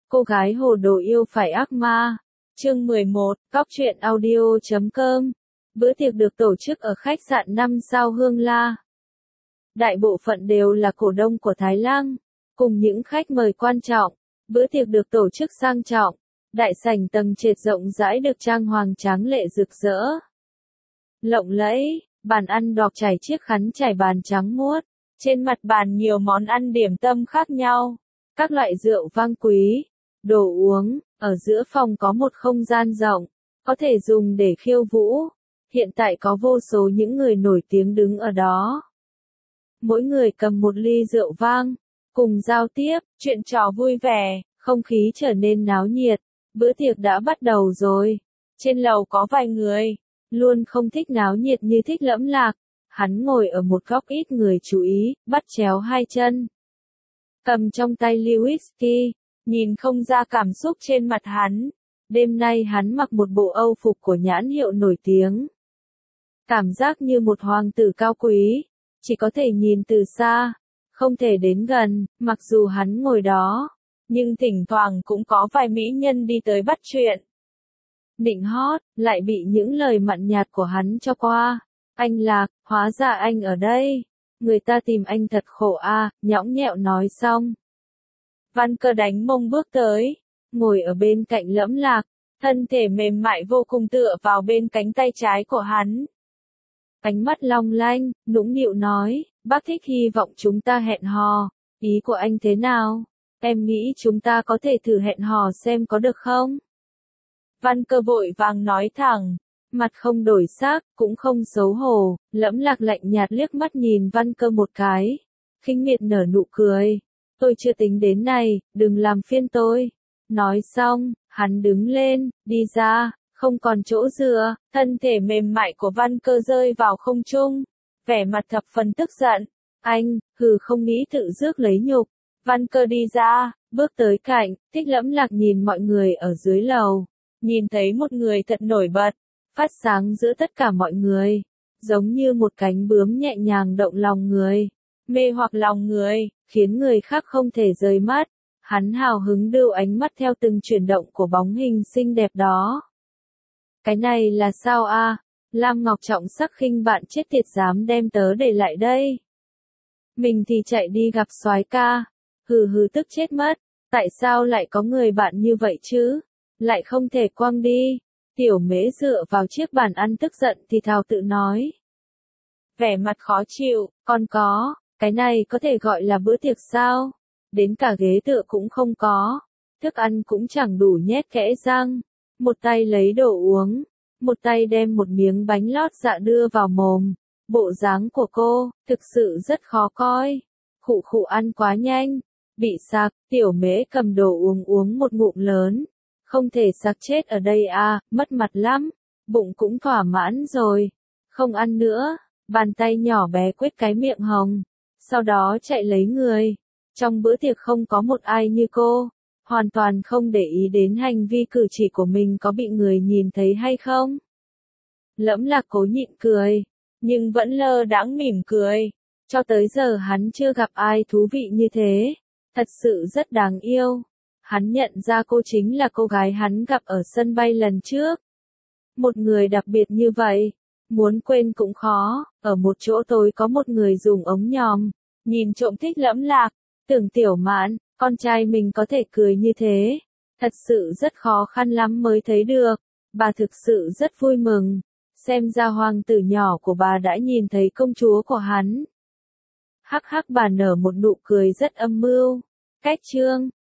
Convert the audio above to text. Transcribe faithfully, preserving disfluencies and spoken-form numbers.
Cô gái hồ đồ yêu phải ác ma. Chương mười một, Cóc truyện audio chấm com. Bữa tiệc được tổ chức ở khách sạn năm sao Hương La. Đại bộ phận đều là cổ đông của Thái Lăng, cùng những khách mời quan trọng. Bữa tiệc được tổ chức sang trọng. Đại sảnh tầng trệt rộng rãi được trang hoàng tráng lệ rực rỡ. Lộng lẫy, bàn ăn đọt trải chiếc khăn trải bàn trắng muốt. Trên mặt bàn nhiều món ăn điểm tâm khác nhau. Các loại rượu vang quý, đồ uống. Ở giữa phòng có một không gian rộng, có thể dùng để khiêu vũ. Hiện tại có vô số những người nổi tiếng đứng ở đó. Mỗi người cầm một ly rượu vang, cùng giao tiếp, chuyện trò vui vẻ, không khí trở nên náo nhiệt. Bữa tiệc đã bắt đầu rồi. Trên lầu có vài người, luôn không thích náo nhiệt như thích Lẫm Lạc. Hắn ngồi ở một góc ít người chú ý, bắt chéo hai chân. Cầm trong tay ly whisky, nhìn không ra cảm xúc trên mặt hắn. Đêm nay hắn mặc một bộ âu phục của nhãn hiệu nổi tiếng. Cảm giác như một hoàng tử cao quý, chỉ có thể nhìn từ xa, không thể đến gần, mặc dù hắn ngồi đó. Nhưng thỉnh thoảng cũng có vài mỹ nhân đi tới bắt chuyện. Nịnh hót, lại bị những lời mặn nhạt của hắn cho qua. Anh Lạc, hóa ra anh ở đây. Người ta tìm anh thật khổ a, nhõng nhẽo nói xong. Văn Cơ đánh mông bước tới, ngồi ở bên cạnh Lẫm Lạc, thân thể mềm mại vô cùng tựa vào bên cánh tay trái của hắn. Ánh mắt long lanh, nũng nịu nói, bác thích hy vọng chúng ta hẹn hò, ý của anh thế nào? Em nghĩ chúng ta có thể thử hẹn hò xem có được không? Văn Cơ vội vàng nói thẳng, mặt không đổi sắc, cũng không xấu hổ. Lẫm Lạc lạnh nhạt liếc mắt nhìn Văn Cơ một cái, khinh miệt nở nụ cười. Tôi chưa tính đến này, đừng làm phiền tôi. Nói xong, hắn đứng lên, đi ra, không còn chỗ dựa, thân thể mềm mại của Văn Cơ rơi vào không trung, vẻ mặt thập phần tức giận. Anh, hừ không nghĩ tự rước lấy nhục. Văn Cơ đi ra, bước tới cạnh, Thích Lẫm Lạc nhìn mọi người ở dưới lầu, nhìn thấy một người thật nổi bật, phát sáng giữa tất cả mọi người, giống như một cánh bướm nhẹ nhàng động lòng người, mê hoặc lòng người, khiến người khác không thể rời mắt. Hắn hào hứng đưa ánh mắt theo từng chuyển động của bóng hình xinh đẹp đó. Cái này là sao a? Lam Ngọc trọng sắc khinh bạn chết tiệt dám đem tớ để lại đây. Mình thì chạy đi gặp soái ca. Hừ hừ tức chết mất. Tại sao lại có người bạn như vậy chứ? Lại không thể quăng đi. Tiểu Mễ dựa vào chiếc bàn ăn tức giận thì thào tự nói. Vẻ mặt khó chịu, còn có, cái này có thể gọi là bữa tiệc sao? Đến cả ghế tựa cũng không có, thức ăn cũng chẳng đủ nhét kẽ răng. Một tay lấy đồ uống, một tay đem một miếng bánh lót dạ đưa vào mồm. Bộ dáng của cô, thực sự rất khó coi. Khụ khụ ăn quá nhanh, bị sặc. Tiểu Mễ cầm đồ uống uống một ngụm lớn. Không thể sặc chết ở đây à, mất mặt lắm. Bụng cũng thỏa mãn rồi. Không ăn nữa, bàn tay nhỏ bé quết cái miệng hồng. Sau đó chạy lấy người. Trong bữa tiệc không có một ai như cô, hoàn toàn không để ý đến hành vi cử chỉ của mình có bị người nhìn thấy hay không. Lẫm Lạc cố nhịn cười, nhưng vẫn lơ đãng mỉm cười. Cho tới giờ hắn chưa gặp ai thú vị như thế, thật sự rất đáng yêu. Hắn nhận ra cô chính là cô gái hắn gặp ở sân bay lần trước. Một người đặc biệt như vậy, muốn quên cũng khó. Ở một chỗ tối có một người dùng ống nhòm, nhìn trộm Thích Lẫm Lạc. Tưởng Tiểu Mạn, con trai mình có thể cười như thế, thật sự rất khó khăn lắm mới thấy được. Bà thực sự rất vui mừng, xem ra hoàng tử nhỏ của bà đã nhìn thấy công chúa của hắn. Hắc hắc bà nở một nụ cười rất âm mưu. Cách chương